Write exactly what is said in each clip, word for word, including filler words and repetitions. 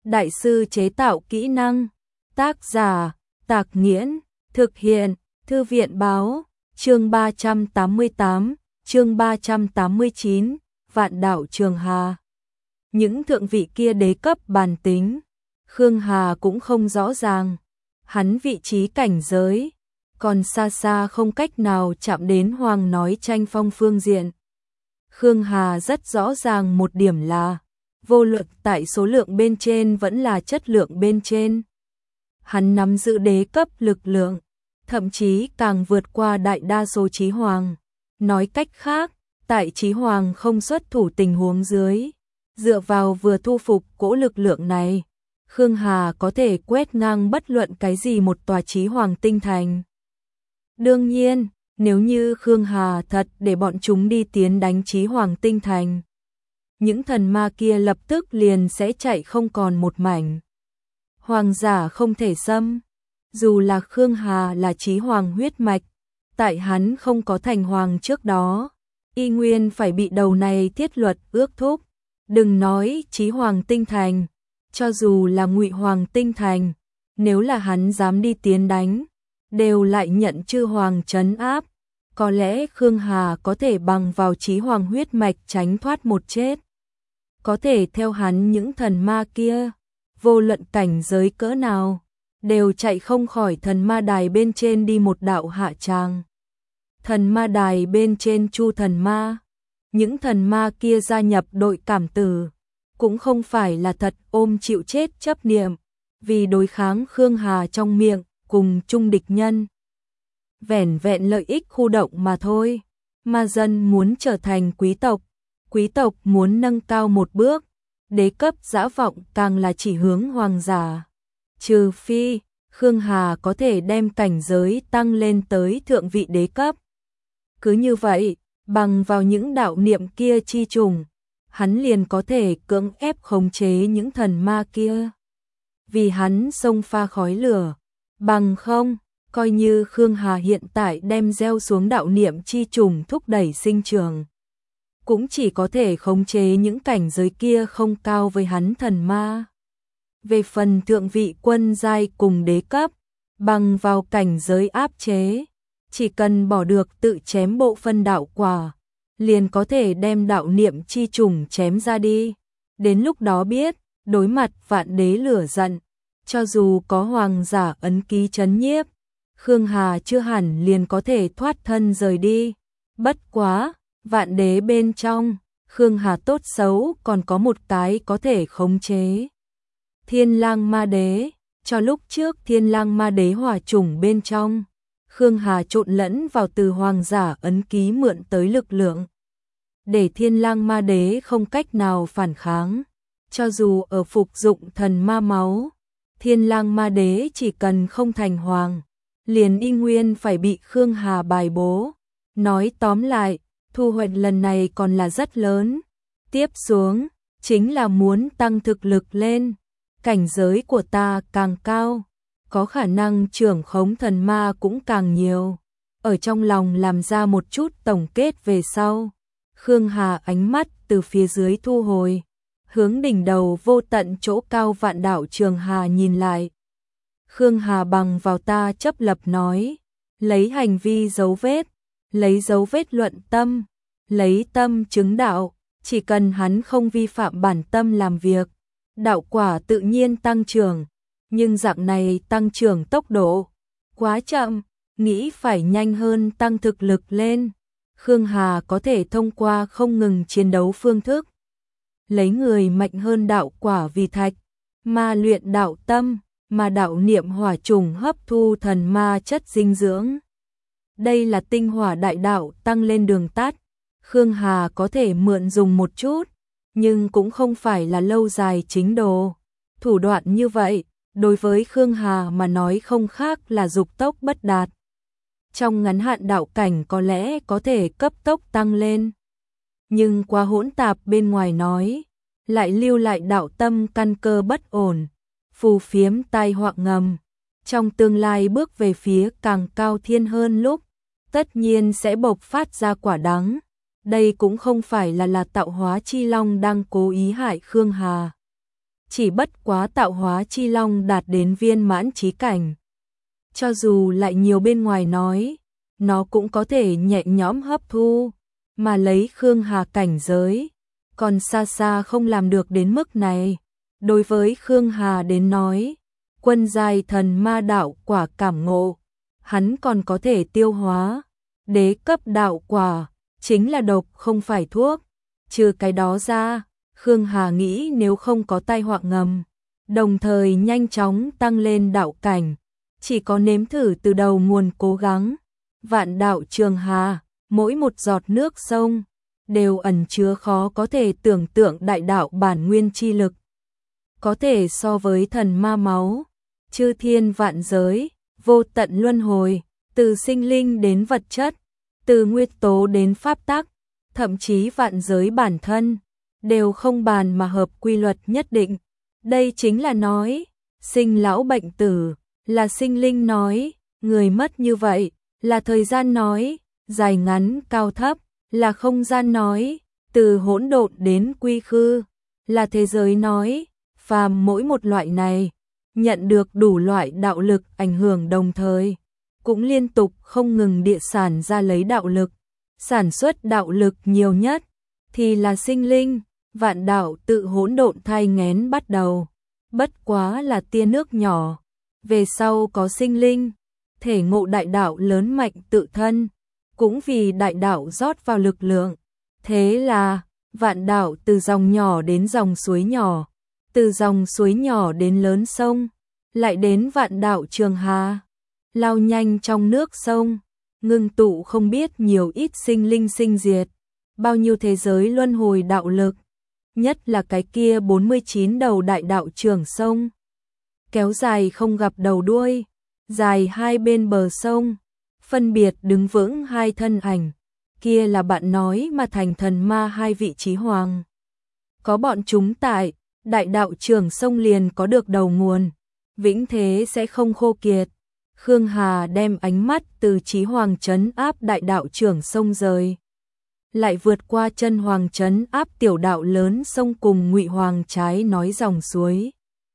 đại sư chế tạo kỹ năng. Tác giả, Tạc Nghiễn, thực hiện, Thư viện báo, chương ba trăm tám mươi tám, chương ba trăm tám mươi chín, Vạn Đảo Trường Hà. Những thượng vị kia đế cấp bàn tính, Khương Hà cũng không rõ ràng, hắn vị trí cảnh giới, còn xa xa không cách nào chạm đến hoàng nói tranh phong phương diện. Khương Hà rất rõ ràng một điểm là, vô luận tại số lượng bên trên vẫn là chất lượng bên trên. Hắn nắm giữ đế cấp lực lượng, thậm chí càng vượt qua đại đa số chí hoàng. Nói cách khác, tại chí hoàng không xuất thủ tình huống dưới, dựa vào vừa thu phục cỗ lực lượng này, Khương Hà có thể quét ngang bất luận cái gì một tòa chí hoàng tinh thành. Đương nhiên, nếu như Khương Hà thật để bọn chúng đi tiến đánh chí hoàng tinh thành, những thần ma kia lập tức liền sẽ chạy không còn một mảnh. Hoàng giả không thể xâm, dù là Khương Hà là chí hoàng huyết mạch, tại hắn không có thành hoàng trước đó, y nguyên phải bị đầu này thiết luật ước thúc. Đừng nói chí hoàng tinh thành, cho dù là ngụy hoàng tinh thành, nếu là hắn dám đi tiến đánh, đều lại nhận chư hoàng trấn áp. Có lẽ Khương Hà có thể bằng vào chí hoàng huyết mạch tránh thoát một chết. Có thể theo hắn những thần ma kia, vô luận cảnh giới cỡ nào, đều chạy không khỏi thần ma đài bên trên đi một đạo hạ tràng. Thần ma đài bên trên chu thần ma, những thần ma kia gia nhập đội cảm tử, cũng không phải là thật ôm chịu chết chấp niệm, vì đối kháng Khương Hà trong miệng, cùng chung địch nhân. Vẻn vẹn lợi ích khu động mà thôi, ma dân muốn trở thành quý tộc, quý tộc muốn nâng cao một bước, đế cấp dã vọng càng là chỉ hướng hoàng giả. Trừ phi, Khương Hà có thể đem cảnh giới tăng lên tới thượng vị đế cấp. Cứ như vậy, bằng vào những đạo niệm kia chi trùng, hắn liền có thể cưỡng ép khống chế những thần ma kia. Vì hắn xông pha khói lửa, bằng không, coi như Khương Hà hiện tại đem gieo xuống đạo niệm chi trùng thúc đẩy sinh trường, cũng chỉ có thể khống chế những cảnh giới kia không cao với hắn thần ma. Về phần thượng vị quân giai cùng đế cấp, bằng vào cảnh giới áp chế, chỉ cần bỏ được tự chém bộ phân đạo quả, liền có thể đem đạo niệm chi trùng chém ra đi. Đến lúc đó biết, đối mặt vạn đế lửa giận, cho dù có hoàng giả ấn ký trấn nhiếp, Khương Hà chưa hẳn liền có thể thoát thân rời đi. Bất quá, vạn đế bên trong, Khương Hà tốt xấu còn có một cái có thể khống chế. Thiên lang ma đế, cho lúc trước thiên lang ma đế hỏa chủng bên trong, Khương Hà trộn lẫn vào từ hoàng giả ấn ký mượn tới lực lượng, để thiên lang ma đế không cách nào phản kháng. Cho dù ở phục dụng thần ma máu, thiên lang ma đế chỉ cần không thành hoàng, liền y nguyên phải bị Khương Hà bài bố. Nói tóm lại, thu hoạch lần này còn là rất lớn. Tiếp xuống, chính là muốn tăng thực lực lên. Cảnh giới của ta càng cao, có khả năng trưởng khống thần ma cũng càng nhiều. Ở trong lòng làm ra một chút tổng kết về sau, Khương Hà ánh mắt từ phía dưới thu hồi, hướng đỉnh đầu vô tận chỗ cao vạn đảo Trường Hà nhìn lại. Khương Hà bằng vào ta chấp lập nói, lấy hành vi dấu vết, lấy dấu vết luận tâm, lấy tâm chứng đạo, chỉ cần hắn không vi phạm bản tâm làm việc, đạo quả tự nhiên tăng trưởng. Nhưng dạng này tăng trưởng tốc độ quá chậm, nghĩ phải nhanh hơn tăng thực lực lên. Khương Hà có thể thông qua không ngừng chiến đấu phương thức, lấy người mạnh hơn đạo quả vì thạch, mà luyện đạo tâm, mà đạo niệm hỏa trùng hấp thu thần ma chất dinh dưỡng. Đây là tinh hỏa đại đạo tăng lên đường tắt. Khương Hà có thể mượn dùng một chút, nhưng cũng không phải là lâu dài chính đồ. Thủ đoạn như vậy, đối với Khương Hà mà nói không khác là dục tốc bất đạt. Trong ngắn hạn đạo cảnh có lẽ có thể cấp tốc tăng lên, nhưng qua hỗn tạp bên ngoài nói, lại lưu lại đạo tâm căn cơ bất ổn, phù phiếm tai họa ngầm. Trong tương lai bước về phía càng cao thiên hơn lúc, tất nhiên sẽ bộc phát ra quả đắng. Đây cũng không phải là là tạo hóa chi long đang cố ý hại Khương Hà. chỉ bất quá tạo hóa chi long đạt đến viên mãn chí cảnh. Cho dù lại nhiều bên ngoài nói, nó cũng có thể nhẹ nhõm hấp thu, mà lấy Khương Hà cảnh giới, còn xa xa không làm được đến mức này. Đối với Khương Hà đến nói, quân giai thần ma đạo quả cảm ngộ, hắn còn có thể tiêu hóa, đế cấp đạo quả, chính là độc không phải thuốc. Trừ cái đó ra, Khương Hà nghĩ nếu không có tai họa ngầm, đồng thời nhanh chóng tăng lên đạo cảnh, chỉ có nếm thử từ đầu nguồn cố gắng. Vạn đạo Trường Hà, mỗi một giọt nước sông, đều ẩn chứa khó có thể tưởng tượng đại đạo bản nguyên chi lực. Có thể so với thần ma máu, chư thiên vạn giới, vô tận luân hồi, từ sinh linh đến vật chất, từ nguyên tố đến pháp tắc, thậm chí vạn giới bản thân, đều không bàn mà hợp quy luật nhất định. Đây chính là nói, sinh lão bệnh tử, là sinh linh nói, người mất như vậy, là thời gian nói, dài ngắn cao thấp, là không gian nói, từ hỗn độn đến quy khư, là thế giới nói, phàm mỗi một loại này, nhận được đủ loại đạo lực ảnh hưởng đồng thời, cũng liên tục không ngừng địa sản ra lấy đạo lực, sản xuất đạo lực nhiều nhất, thì là sinh linh, vạn đạo tự hỗn độn thai nghén bắt đầu, bất quá là tia nước nhỏ, về sau có sinh linh, thể ngộ đại đạo lớn mạnh tự thân, cũng vì đại đạo rót vào lực lượng, thế là, vạn đạo từ dòng nhỏ đến dòng suối nhỏ, từ dòng suối nhỏ đến lớn sông, lại đến vạn đạo Trường Hà, lao nhanh trong nước sông, ngưng tụ không biết nhiều ít sinh linh sinh diệt, bao nhiêu thế giới luân hồi đạo lực, nhất là cái kia bốn mươi chín đầu đại đạo trường sông, kéo dài không gặp đầu đuôi, dài hai bên bờ sông, phân biệt đứng vững hai thân ảnh, kia là bạn nói mà thành thần ma hai vị chí hoàng. Có bọn chúng tại, đại đạo trường sông liền có được đầu nguồn, vĩnh thế sẽ không khô kiệt. Khương Hà đem ánh mắt từ chí hoàng trấn áp đại đạo trường sông rời, lại vượt qua chân hoàng trấn áp tiểu đạo lớn sông cùng ngụy hoàng trái nói dòng suối,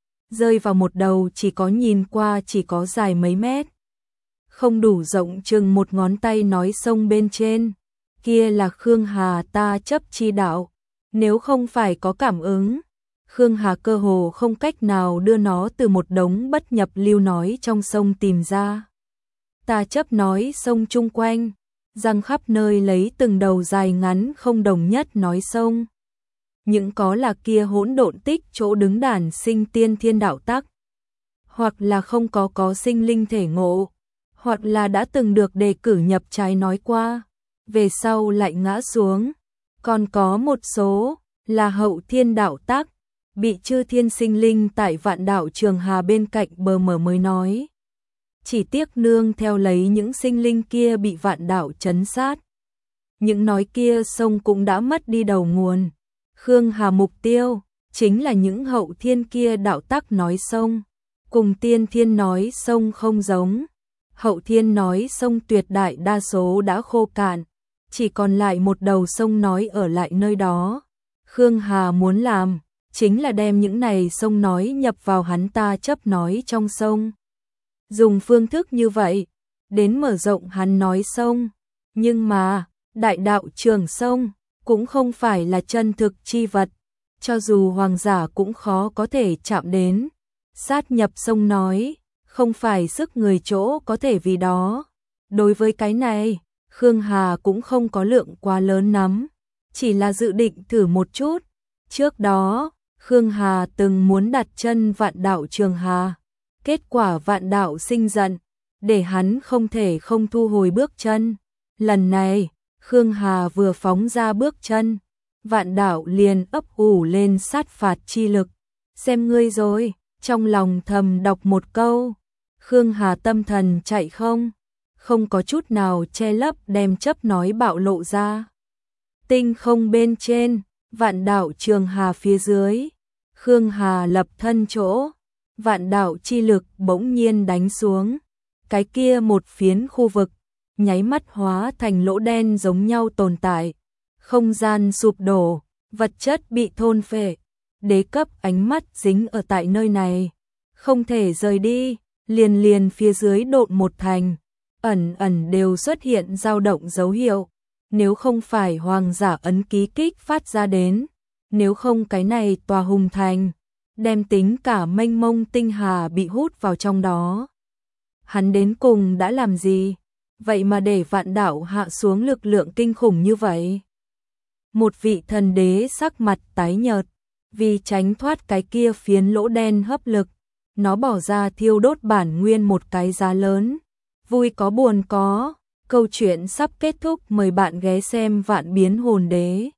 rơi vào một đầu chỉ có nhìn qua chỉ có dài mấy mét, không đủ rộng chừng một ngón tay nói sông bên trên, kia là Khương Hà ta chấp chi đạo, nếu không phải có cảm ứng, Khương Hà cơ hồ không cách nào đưa nó từ một đống bất nhập lưu nói trong sông tìm ra. Ta chấp nói sông chung quanh, răng khắp nơi lấy từng đầu dài ngắn không đồng nhất nói sông. Những có là kia hỗn độn tích chỗ đứng đàn sinh tiên thiên đạo tắc, hoặc là không có có sinh linh thể ngộ, hoặc là đã từng được đề cử nhập trái nói qua, về sau lại ngã xuống. Còn có một số là hậu thiên đạo tắc, bị chư thiên sinh linh tại vạn đạo Trường Hà bên cạnh bờ mở mới nói. Chỉ tiếc nương theo lấy những sinh linh kia bị vạn đạo trấn sát. Những nói kia sông cũng đã mất đi đầu nguồn. Khương Hà mục tiêu chính là những hậu thiên kia đạo tắc nói sông, cùng tiên thiên nói sông không giống. Hậu thiên nói sông tuyệt đại đa số đã khô cạn, chỉ còn lại một đầu sông nói ở lại nơi đó. Khương Hà muốn làm chính là đem những này sông nói nhập vào hắn ta chấp nói trong sông. Dùng phương thức như vậy, đến mở rộng hắn nói sông. Nhưng mà, đại đạo trường sông, cũng không phải là chân thực chi vật, cho dù hoàng giả cũng khó có thể chạm đến. Sát nhập sông nói, không phải sức người chỗ có thể vì đó. Đối với cái này, Khương Hà cũng không có lượng quá lớn lắm, chỉ là dự định thử một chút. Trước đó, Khương Hà từng muốn đặt chân vạn đạo Trường Hà, kết quả vạn đạo sinh giận, để hắn không thể không thu hồi bước chân. Lần này, Khương Hà vừa phóng ra bước chân, vạn đạo liền ấp ủ lên sát phạt chi lực. Xem ngươi rồi, trong lòng thầm đọc một câu, Khương Hà tâm thần chạy không, không có chút nào che lấp đem chấp nói bạo lộ ra. Tinh không bên trên, vạn đạo Trường Hà phía dưới, Khương Hà lập thân chỗ, vạn đạo chi lực bỗng nhiên đánh xuống, cái kia một phiến khu vực, nháy mắt hóa thành lỗ đen giống nhau tồn tại, không gian sụp đổ, vật chất bị thôn phệ, đế cấp ánh mắt dính ở tại nơi này, không thể rời đi, liền liền phía dưới độn một thành, ẩn ẩn đều xuất hiện dao động dấu hiệu, nếu không phải hoàng giả ấn ký kích phát ra đến, nếu không cái này tòa hùng thành, đem tính cả mênh mông tinh hà bị hút vào trong đó. Hắn đến cùng đã làm gì? Vậy mà để vạn đảo hạ xuống lực lượng kinh khủng như vậy. Một vị thần đế sắc mặt tái nhợt, vì tránh thoát cái kia phiến lỗ đen hấp lực, nó bỏ ra thiêu đốt bản nguyên một cái giá lớn. Vui có buồn có, câu chuyện sắp kết thúc, mời bạn ghé xem Vạn Biến Hồn Đế.